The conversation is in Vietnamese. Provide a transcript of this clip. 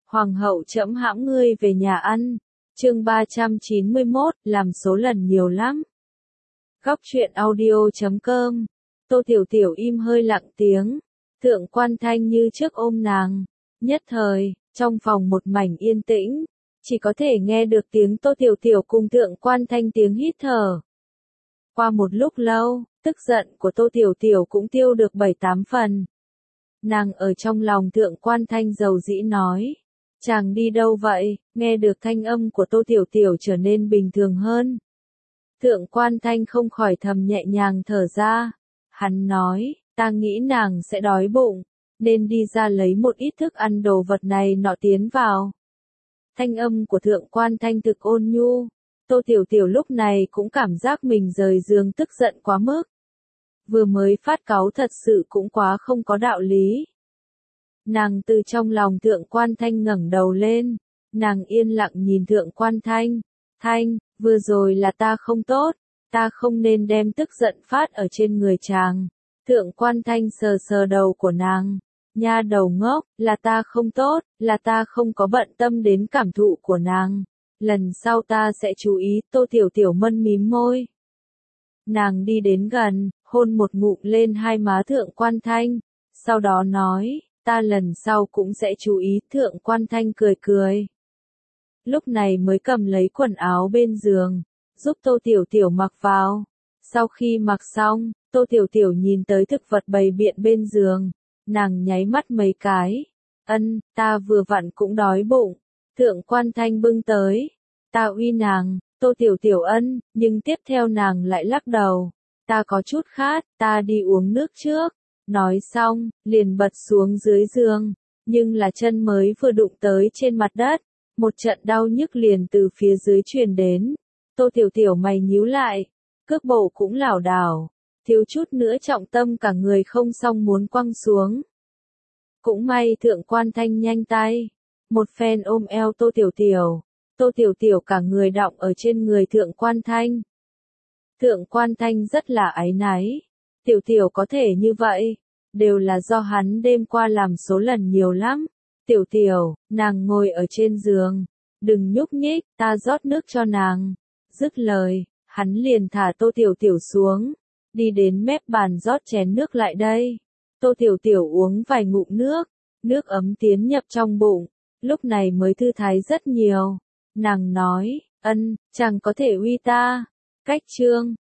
Hoàng hậu trẫm hãm ngươi về nhà ăn. Chương 391, làm số lần nhiều lắm. Góc truyện audio.com. Tô Tiểu Tiểu im hơi lặng tiếng. Thượng Quan Thanh như trước ôm nàng. Nhất thời, trong phòng một mảnh yên tĩnh, chỉ có thể nghe được tiếng Tô Tiểu Tiểu cùng Thượng Quan Thanh tiếng hít thở. Qua một lúc lâu, tức giận của Tô Tiểu Tiểu cũng tiêu được 7-8 phần. Nàng ở trong lòng Thượng Quan Thanh dầu dĩ nói. Chàng đi đâu vậy? Nghe được thanh âm của Tô Tiểu Tiểu trở nên bình thường hơn. Thượng Quan Thanh không khỏi thầm nhẹ nhàng thở ra. Hắn nói, ta nghĩ nàng sẽ đói bụng, nên đi ra lấy một ít thức ăn đồ vật này nọ tiến vào. Thanh âm của Thượng Quan Thanh thực ôn nhu. Tô Tiểu Tiểu lúc này cũng cảm giác mình rời giường tức giận quá mức. Vừa mới phát cáu thật sự cũng quá không có đạo lý. Nàng từ trong lòng Thượng Quan Thanh ngẩng đầu lên, nàng yên lặng nhìn Thượng Quan Thanh. Thanh, vừa rồi là ta không tốt, ta không nên đem tức giận phát ở trên người chàng. Thượng Quan Thanh sờ sờ đầu của nàng. Nha đầu ngốc, là ta không tốt, là ta không có bận tâm đến cảm thụ của nàng. Lần sau ta sẽ chú ý. Tô Tiểu Tiểu mân mím môi. Nàng đi đến gần, hôn một ngụm lên hai má Thượng Quan Thanh, sau đó nói, ta lần sau cũng sẽ chú ý. Thượng Quan Thanh cười cười. Lúc này mới cầm lấy quần áo bên giường, giúp Tô Tiểu Tiểu mặc vào. Sau khi mặc xong, Tô Tiểu Tiểu nhìn tới thực vật bày biện bên giường, nàng nháy mắt mấy cái. Ân, ta vừa vặn cũng đói bụng. Thượng Quan Thanh bưng tới. Ta uy nàng. Tô Tiểu Tiểu ân, nhưng tiếp theo nàng lại lắc đầu. Ta có chút khát, ta đi uống nước trước. Nói xong, liền bật xuống dưới giường, nhưng là chân mới vừa đụng tới trên mặt đất, một trận đau nhức liền từ phía dưới truyền đến. Tô Tiểu Tiểu mày nhíu lại, cước bộ cũng lảo đảo, thiếu chút nữa trọng tâm cả người không xong muốn quăng xuống. Cũng may Thượng Quan Thanh nhanh tay, một phen ôm eo Tô Tiểu Tiểu. Tô Tiểu Tiểu cả người đọng ở trên người Thượng Quan Thanh. Thượng Quan Thanh rất là áy náy. Tiểu Tiểu có thể như vậy, đều là do hắn đêm qua làm số lần nhiều lắm. Tiểu Tiểu, nàng ngồi ở trên giường, đừng nhúc nhích, ta rót nước cho nàng. Dứt lời, hắn liền thả Tô Tiểu Tiểu xuống, đi đến mép bàn rót chén nước lại đây. Tô Tiểu Tiểu uống vài ngụm nước, nước ấm tiến nhập trong bụng, lúc này mới thư thái rất nhiều. Nàng nói, ân, chàng có thể uy ta. Cách chương